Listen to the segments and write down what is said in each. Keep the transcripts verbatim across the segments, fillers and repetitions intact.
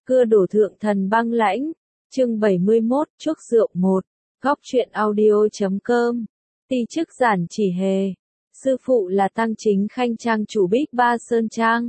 Cưa đổ thượng thần băng lãnh. Chương bảy mươi mốt, chuốc rượu một. Góc truyện audio chấm com. Ti chức giản chỉ hề. Sư phụ là Tăng Chính Khanh trang chủ Bích Ba Sơn Trang.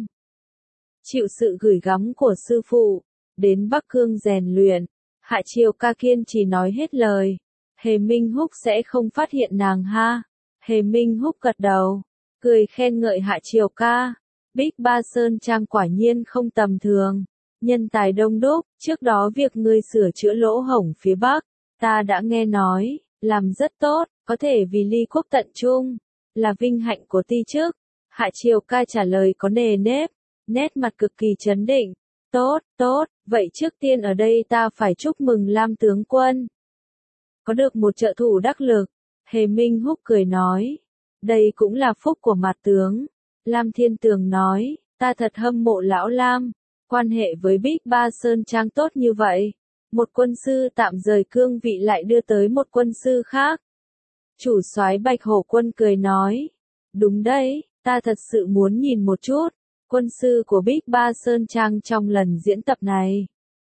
Chịu sự gửi gắm của sư phụ, đến Bắc Cương rèn luyện, Hạ Triều Ca kiên trì nói hết lời. Hề Minh Húc sẽ không phát hiện nàng ha. Hề Minh Húc gật đầu, cười khen ngợi Hạ Triều Ca. Bích Ba Sơn Trang quả nhiên không tầm thường. Nhân tài đông đúc, trước đó việc ngươi sửa chữa lỗ hổng phía Bắc, ta đã nghe nói, làm rất tốt, có thể vì ly quốc tận trung, là vinh hạnh của ti chức. Hạ Triều Ca trả lời có nề nếp, nét mặt cực kỳ trấn định. Tốt, tốt, vậy trước tiên ở đây ta phải chúc mừng Lam tướng quân. Có được một trợ thủ đắc lực, Hề Minh Húc cười nói. Đây cũng là phúc của mặt tướng. Lam Thiên Tường nói, ta thật hâm mộ lão Lam. Quan hệ với Bích Ba Sơn Trang tốt như vậy. Một quân sư tạm rời cương vị lại đưa tới một quân sư khác. Chủ soái Bạch Hổ Quân cười nói. Đúng đấy, ta thật sự muốn nhìn một chút. Quân sư của Bích Ba Sơn Trang trong lần diễn tập này.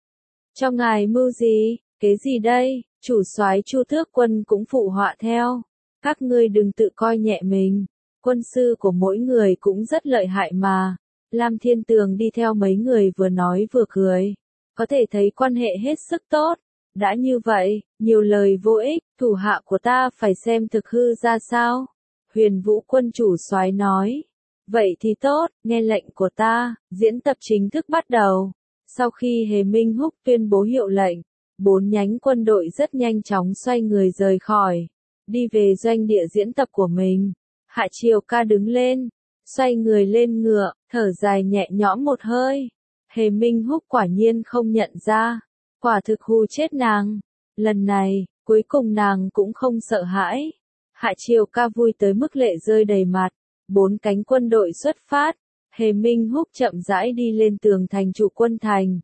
Cho ngài mưu gì, kế gì đây? Chủ soái Chu Thước Quân cũng phụ họa theo. Các ngươi đừng tự coi nhẹ mình. Quân sư của mỗi người cũng rất lợi hại mà. Lam Thiên Tường đi theo mấy người vừa nói vừa cười. Có thể thấy quan hệ hết sức tốt. Đã như vậy, nhiều lời vô ích, thủ hạ của ta phải xem thực hư ra sao. Huyền Vũ Quân chủ soái nói. Vậy thì tốt, nghe lệnh của ta, diễn tập chính thức bắt đầu. Sau khi Hề Minh Húc tuyên bố hiệu lệnh, bốn nhánh quân đội rất nhanh chóng xoay người rời khỏi, đi về doanh địa diễn tập của mình. Hạ Triều Ca đứng lên, xoay người lên ngựa, thở dài nhẹ nhõm một hơi. Hề Minh Húc quả nhiên không nhận ra, quả thực hù chết nàng. Lần này, cuối cùng nàng cũng không sợ hãi. Hạ Triều Ca vui tới mức lệ rơi đầy mặt. Bốn cánh quân đội xuất phát, Hề Minh Húc chậm rãi đi lên tường thành trụ quân thành.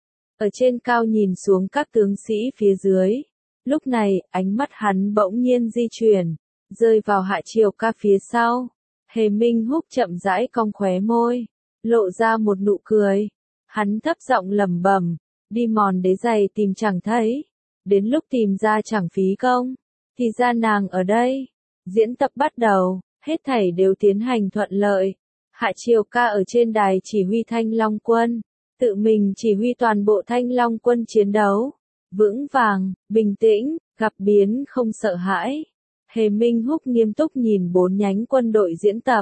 Ở trên cao nhìn xuống các tướng sĩ phía dưới. Lúc này, ánh mắt hắn bỗng nhiên di chuyển, rơi vào Hạ Triều Ca phía sau. Hề Minh Húc chậm rãi cong khóe môi, lộ ra một nụ cười. Hắn thấp giọng lẩm bẩm, đi mòn đế giày tìm chẳng thấy. Đến lúc tìm ra chẳng phí công, thì ra nàng ở đây. Diễn tập bắt đầu. Hết thảy đều tiến hành thuận lợi. Hạ Triều Ca ở trên đài chỉ huy Thanh Long Quân, tự mình chỉ huy toàn bộ Thanh Long Quân chiến đấu. Vững vàng, bình tĩnh, gặp biến không sợ hãi. Hề Minh Húc nghiêm túc nhìn bốn nhánh quân đội diễn tập.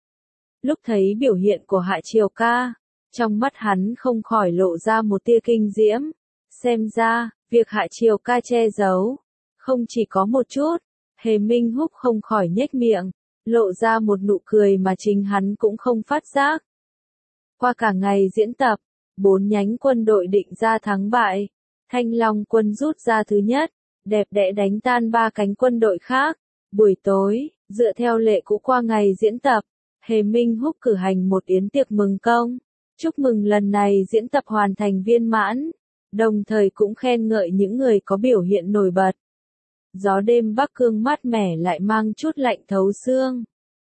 Lúc thấy biểu hiện của Hạ Triều Ca, trong mắt hắn không khỏi lộ ra một tia kinh diễm. Xem ra, việc Hạ Triều Ca che giấu, không chỉ có một chút. Hề Minh Húc không khỏi nhếch miệng, lộ ra một nụ cười mà chính hắn cũng không phát giác. Qua cả ngày diễn tập, bốn nhánh quân đội định ra thắng bại. Thanh Long Quân rút ra thứ nhất, đẹp đẽ đánh tan ba cánh quân đội khác. Buổi tối, dựa theo lệ cũ qua ngày diễn tập, Hề Minh Húc cử hành một yến tiệc mừng công. Chúc mừng lần này diễn tập hoàn thành viên mãn, đồng thời cũng khen ngợi những người có biểu hiện nổi bật. Gió đêm Bắc Cương mát mẻ lại mang chút lạnh thấu xương.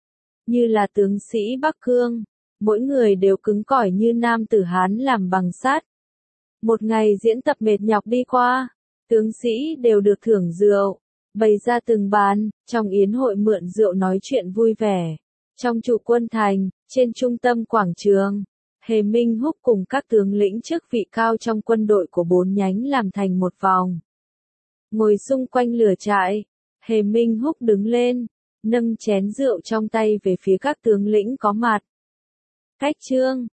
Như là tướng sĩ Bắc Cương, mỗi người đều cứng cỏi như nam tử Hán làm bằng sắt. Một ngày diễn tập mệt nhọc đi qua, tướng sĩ đều được thưởng rượu, bày ra từng bàn, trong yến hội mượn rượu nói chuyện vui vẻ. Trong trụ quân thành, trên trung tâm quảng trường, Hề Minh Húc cùng các tướng lĩnh chức vị cao trong quân đội của bốn nhánh làm thành một vòng. Ngồi xung quanh lửa trại, Hề Minh Húc đứng lên, nâng chén rượu trong tay về phía các tướng lĩnh có mặt. Cách trương,